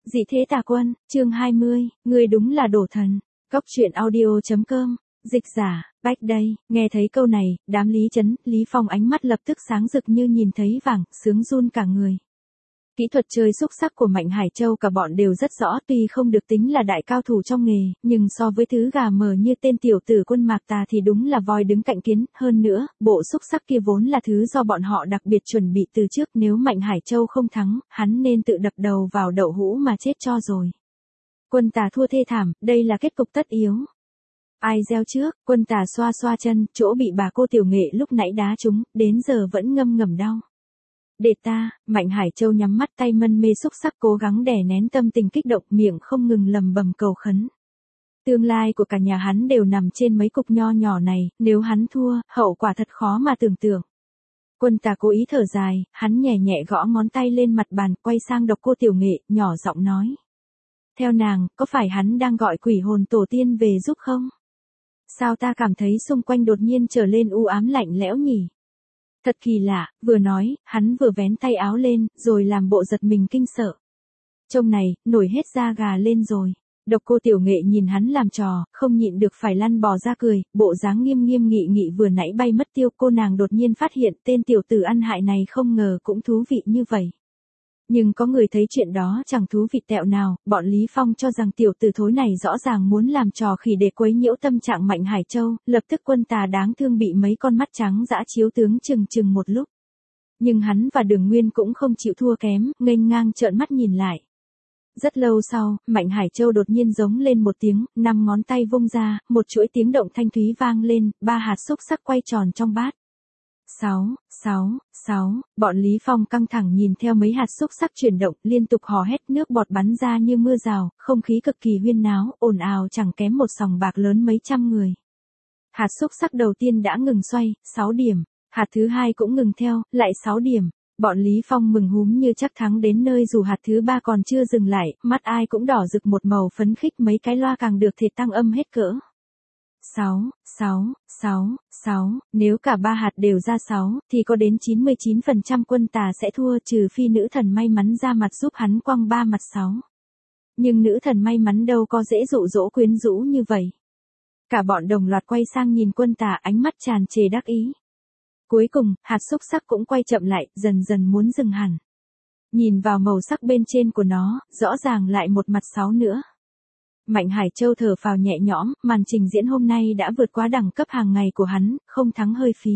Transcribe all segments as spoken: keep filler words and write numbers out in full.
Dị thế tà quân, chương hai mươi, ngươi đúng là đồ thần. Cốc truyện audio.com, dịch giả, Bách đây, nghe thấy câu này, đám Lý Chấn, Lý Phong ánh mắt lập tức sáng rực như nhìn thấy vàng, sướng run cả người. Kỹ thuật chơi xúc sắc của Mạnh Hải Châu cả bọn đều rất rõ, tuy không được tính là đại cao thủ trong nghề, nhưng so với thứ gà mờ như tên tiểu tử Quân Mạc Tà thì đúng là voi đứng cạnh kiến, hơn nữa, bộ xúc sắc kia vốn là thứ do bọn họ đặc biệt chuẩn bị từ trước, nếu Mạnh Hải Châu không thắng, hắn nên tự đập đầu vào đậu hũ mà chết cho rồi. Quân Tà thua thê thảm, đây là kết cục tất yếu. Ai gieo trước, Quân Tà xoa xoa chân, chỗ bị bà cô tiểu nghệ lúc nãy đá trúng, đến giờ vẫn ngâm ngầm đau. Để ta, Mạnh Hải Châu nhắm mắt tay mân mê xúc sắc cố gắng đè nén tâm tình kích động, miệng không ngừng lầm bầm cầu khấn. Tương lai của cả nhà hắn đều nằm trên mấy cục nho nhỏ này, nếu hắn thua, hậu quả thật khó mà tưởng tượng. Quân Tà cố ý thở dài, hắn nhẹ nhẹ gõ ngón tay lên mặt bàn, quay sang độc cô tiểu nghệ, nhỏ giọng nói. Theo nàng, có phải hắn đang gọi quỷ hồn tổ tiên về giúp không? Sao ta cảm thấy xung quanh đột nhiên trở lên u ám lạnh lẽo nhỉ? Thật kỳ lạ, vừa nói, hắn vừa vén tay áo lên, rồi làm bộ giật mình kinh sợ. Trông này, nổi hết da gà lên rồi. Độc cô tiểu nghệ nhìn hắn làm trò, không nhịn được phải lăn bò ra cười, bộ dáng nghiêm nghiêm nghị nghị vừa nãy bay mất tiêu. Cô nàng đột nhiên phát hiện tên tiểu tử ăn hại này không ngờ cũng thú vị như vậy. Nhưng có người thấy chuyện đó chẳng thú vị tẹo nào, bọn Lý Phong cho rằng tiểu tử thối này rõ ràng muốn làm trò khỉ để quấy nhiễu tâm trạng Mạnh Hải Châu, lập tức Quân Tà đáng thương bị mấy con mắt trắng dã chiếu tướng chừng chừng một lúc. Nhưng hắn và Đường Nguyên cũng không chịu thua kém, nghênh ngang trợn mắt nhìn lại. Rất lâu sau, Mạnh Hải Châu đột nhiên giống lên một tiếng, năm ngón tay vung ra, một chuỗi tiếng động thanh thúy vang lên, ba hạt xúc sắc quay tròn trong bát. Sáu, sáu, sáu, bọn Lý Phong căng thẳng nhìn theo mấy hạt xúc sắc chuyển động, liên tục hò hét, nước bọt bắn ra như mưa rào, không khí cực kỳ huyên náo, ồn ào chẳng kém một sòng bạc lớn mấy trăm người. Hạt xúc sắc đầu tiên đã ngừng xoay, sáu điểm, hạt thứ hai cũng ngừng theo, lại sáu điểm. Bọn Lý Phong mừng húm như chắc thắng đến nơi, dù hạt thứ ba còn chưa dừng lại, mắt ai cũng đỏ rực một màu phấn khích, mấy cái loa càng được thì tăng âm hết cỡ. Sáu, sáu, sáu, sáu, nếu cả ba hạt đều ra sáu, thì có đến chín mươi chín phần trăm Quân Tà sẽ thua, trừ phi nữ thần may mắn ra mặt giúp hắn quăng ba mặt sáu. Nhưng nữ thần may mắn đâu có dễ dụ dỗ quyến rũ như vậy. Cả bọn đồng loạt quay sang nhìn Quân Tà, ánh mắt tràn trề đắc ý. Cuối cùng, hạt xúc sắc cũng quay chậm lại, dần dần muốn dừng hẳn. Nhìn vào màu sắc bên trên của nó, rõ ràng lại một mặt sáu nữa. Mạnh Hải Châu thở phào nhẹ nhõm, màn trình diễn hôm nay đã vượt quá đẳng cấp hàng ngày của hắn, không thắng hơi phí.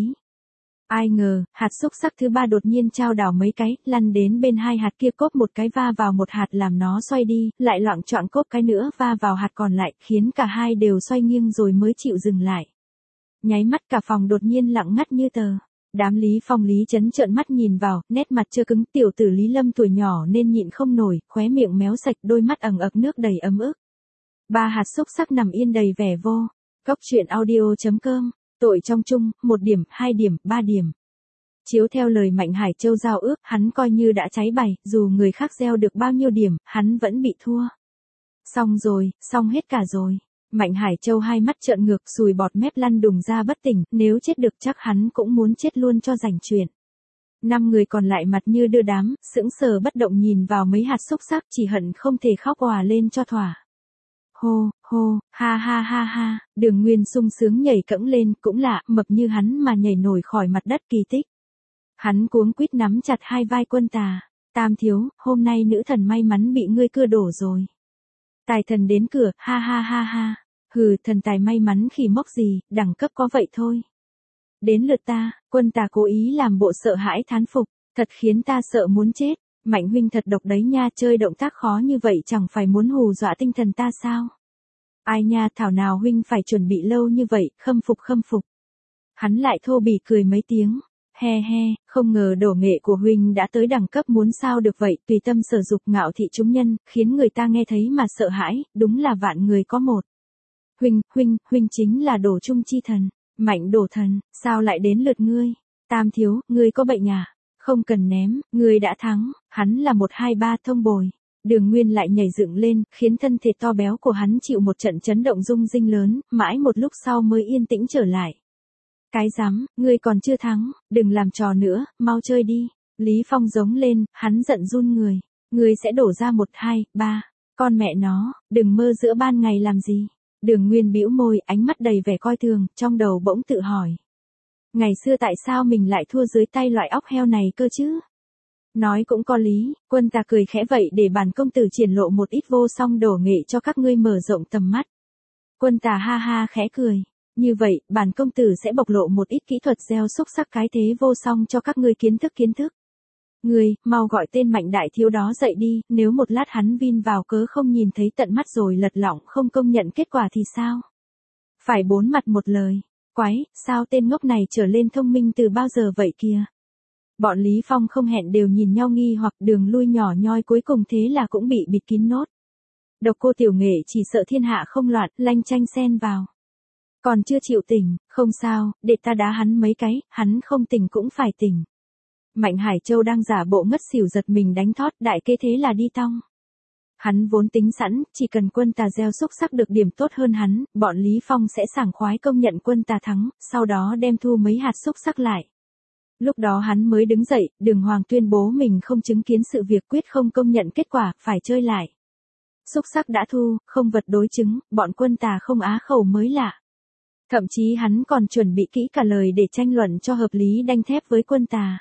Ai ngờ, hạt xúc sắc thứ ba đột nhiên trao đảo mấy cái, lăn đến bên hai hạt kia, cốp một cái va vào một hạt làm nó xoay đi, lại loạng choạng cốp cái nữa va vào hạt còn lại, khiến cả hai đều xoay nghiêng rồi mới chịu dừng lại. Nháy mắt cả phòng đột nhiên lặng ngắt như tờ. Đám Lý Phong Lý Chấn trợn mắt nhìn vào, nét mặt chưa cứng, tiểu tử Lý Lâm tuổi nhỏ nên nhịn không nổi, khóe miệng méo sạch, đôi mắt ẩn ực nước đầy ấm ức. Ba hạt xúc sắc nằm yên đầy vẻ vô. Cốc truyện audio.com, tội trong chung, một điểm, hai điểm, ba điểm. Chiếu theo lời Mạnh Hải Châu giao ước, hắn coi như đã cháy bày, dù người khác gieo được bao nhiêu điểm, hắn vẫn bị thua. Xong rồi, xong hết cả rồi. Mạnh Hải Châu hai mắt trợn ngược, sùi bọt mép lăn đùng ra bất tỉnh, nếu chết được chắc hắn cũng muốn chết luôn cho rảnh chuyện. Năm người còn lại mặt như đưa đám, sững sờ bất động nhìn vào mấy hạt xúc sắc, chỉ hận không thể khóc òa lên cho thỏa. Hô, hô, ha ha ha ha, Đường Nguyên sung sướng nhảy cẫng lên, cũng lạ, mập như hắn mà nhảy nổi khỏi mặt đất, kỳ tích. Hắn cuống quýt nắm chặt hai vai Quân Tà. Tam thiếu, hôm nay nữ thần may mắn bị ngươi cưa đổ rồi. Tài thần đến cửa, ha ha ha ha. Hừ, thần tài may mắn khỉ mốc gì, đẳng cấp có vậy thôi. Đến lượt ta. Quân Tà cố ý làm bộ sợ hãi thán phục, thật khiến ta sợ muốn chết. Mạnh huynh thật độc đấy nha, chơi động tác khó như vậy chẳng phải muốn hù dọa tinh thần ta sao? Ai nha, thảo nào huynh phải chuẩn bị lâu như vậy, khâm phục khâm phục. Hắn lại thô bỉ cười mấy tiếng, he he, không ngờ đổ nghệ của huynh đã tới đẳng cấp muốn sao được vậy, tùy tâm sở dục ngạo thị chúng nhân, khiến người ta nghe thấy mà sợ hãi, đúng là vạn người có một. Huynh, huynh, huynh chính là đổ trung chi thần, Mạnh đổ thần, sao lại đến lượt ngươi? Tam thiếu, ngươi có bệnh à? Không cần ném, ngươi đã thắng, hắn là một hai ba thông bồi. Đường Nguyên lại nhảy dựng lên, khiến thân thể to béo của hắn chịu một trận chấn động rung rinh lớn, mãi một lúc sau mới yên tĩnh trở lại. Cái rắm, ngươi còn chưa thắng, đừng làm trò nữa, mau chơi đi. Lý Phong giống lên, hắn giận run người. Ngươi sẽ đổ ra một, hai, ba. Con mẹ nó, đừng mơ giữa ban ngày làm gì. Đường Nguyên bĩu môi, ánh mắt đầy vẻ coi thường, trong đầu bỗng tự hỏi. Ngày xưa tại sao mình lại thua dưới tay loại óc heo này cơ chứ? Nói cũng có lý, Quân Tà cười khẽ vậy để bản công tử triển lộ một ít vô song đổ nghệ cho các ngươi mở rộng tầm mắt. Quân Tà ha ha khẽ cười. Như vậy, bản công tử sẽ bộc lộ một ít kỹ thuật gieo xúc sắc cái thế vô song cho các ngươi kiến thức kiến thức. Ngươi, mau gọi tên Mạnh đại thiếu đó dậy đi, nếu một lát hắn vin vào cớ không nhìn thấy tận mắt rồi lật lọng không công nhận kết quả thì sao? Phải bốn mặt một lời. Quái, sao tên ngốc này trở lên thông minh từ bao giờ vậy kìa? Bọn Lý Phong không hẹn đều nhìn nhau nghi hoặc đường lui nhỏ nhoi cuối cùng thế là cũng bị bịt kín nốt. Độc Cô Tiểu Nghệ chỉ sợ thiên hạ không loạn, lanh chanh xen vào. Còn chưa chịu tỉnh, không sao, để ta đá hắn mấy cái, hắn không tỉnh cũng phải tỉnh. Mạnh Hải Châu đang giả bộ ngất xỉu giật mình đánh thót, đại kê thế là đi tong. Hắn vốn tính sẵn, chỉ cần Quân Tà gieo xúc sắc được điểm tốt hơn hắn, bọn Lý Phong sẽ sảng khoái công nhận Quân Tà thắng, sau đó đem thu mấy hạt xúc sắc lại. Lúc đó hắn mới đứng dậy, Đường Hoàng tuyên bố mình không chứng kiến sự việc quyết không công nhận kết quả, phải chơi lại. Xúc sắc đã thu, không vật đối chứng, bọn Quân Tà không á khẩu mới lạ. Thậm chí hắn còn chuẩn bị kỹ cả lời để tranh luận cho hợp lý đanh thép với Quân Tà.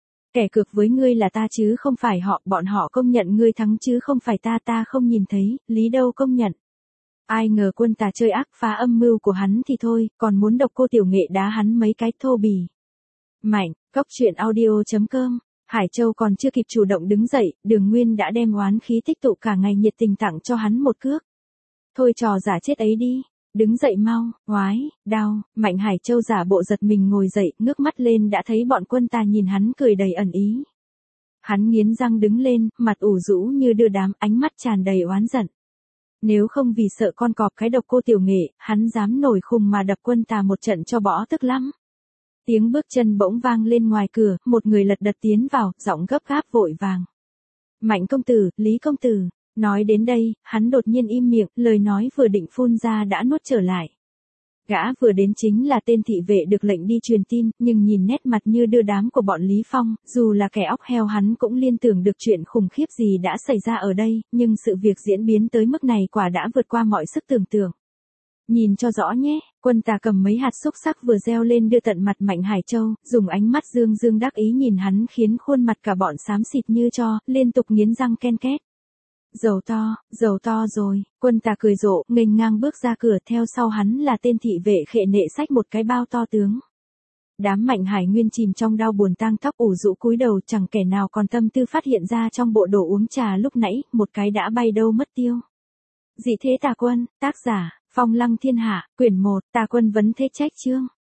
Kẻ cược với ngươi là ta chứ không phải họ, bọn họ công nhận ngươi thắng chứ không phải ta, ta không nhìn thấy, lý đâu công nhận. Ai ngờ Quân Tà chơi ác phá âm mưu của hắn thì thôi, còn muốn Độc Cô Tiểu Nghệ đá hắn mấy cái thô bì. Mạnh, cốc truyện audio chấm com. Hải Châu còn chưa kịp chủ động đứng dậy, Đường Nguyên đã đem oán khí tích tụ cả ngày nhiệt tình tặng cho hắn một cước. Thôi trò giả chết ấy đi. Đứng dậy mau, oái, đau, Mạnh Hải Châu giả bộ giật mình ngồi dậy, ngước mắt lên đã thấy bọn Quân Tà nhìn hắn cười đầy ẩn ý. Hắn nghiến răng đứng lên, mặt ủ rũ như đưa đám, ánh mắt tràn đầy oán giận. Nếu không vì sợ con cọp cái Độc Cô Tiểu Nghệ, hắn dám nổi khùng mà đập Quân Tà một trận cho bỏ tức lắm. Tiếng bước chân bỗng vang lên ngoài cửa, một người lật đật tiến vào, giọng gấp gáp vội vàng. Mạnh công tử, Lý công tử. Nói đến đây, hắn đột nhiên im miệng, lời nói vừa định phun ra đã nuốt trở lại. Gã vừa đến chính là tên thị vệ được lệnh đi truyền tin, nhưng nhìn nét mặt như đưa đám của bọn Lý Phong, dù là kẻ óc heo hắn cũng liên tưởng được chuyện khủng khiếp gì đã xảy ra ở đây, nhưng sự việc diễn biến tới mức này quả đã vượt qua mọi sức tưởng tượng. Nhìn cho rõ nhé, Quân Tà cầm mấy hạt xúc sắc vừa gieo lên đưa tận mặt Mạnh Hải Châu, dùng ánh mắt dương dương đắc ý nhìn hắn khiến khuôn mặt cả bọn xám xịt như tro, liên tục nghiến răng ken két. Dầu to, dầu to rồi, Quân Tà cười rộ, nghênh ngang bước ra cửa, theo sau hắn là tên thị vệ khệ nệ xách một cái bao to tướng. Đám Mạnh Hải Nguyên chìm trong đau buồn tang tóc ủ rũ cúi đầu, chẳng kẻ nào còn tâm tư phát hiện ra trong bộ đồ uống trà lúc nãy, một cái đã bay đâu mất tiêu. Dị thế Tà Quân, tác giả, Phong Lăng Thiên Hạ, quyển một, Tà Quân vấn thế trách chương.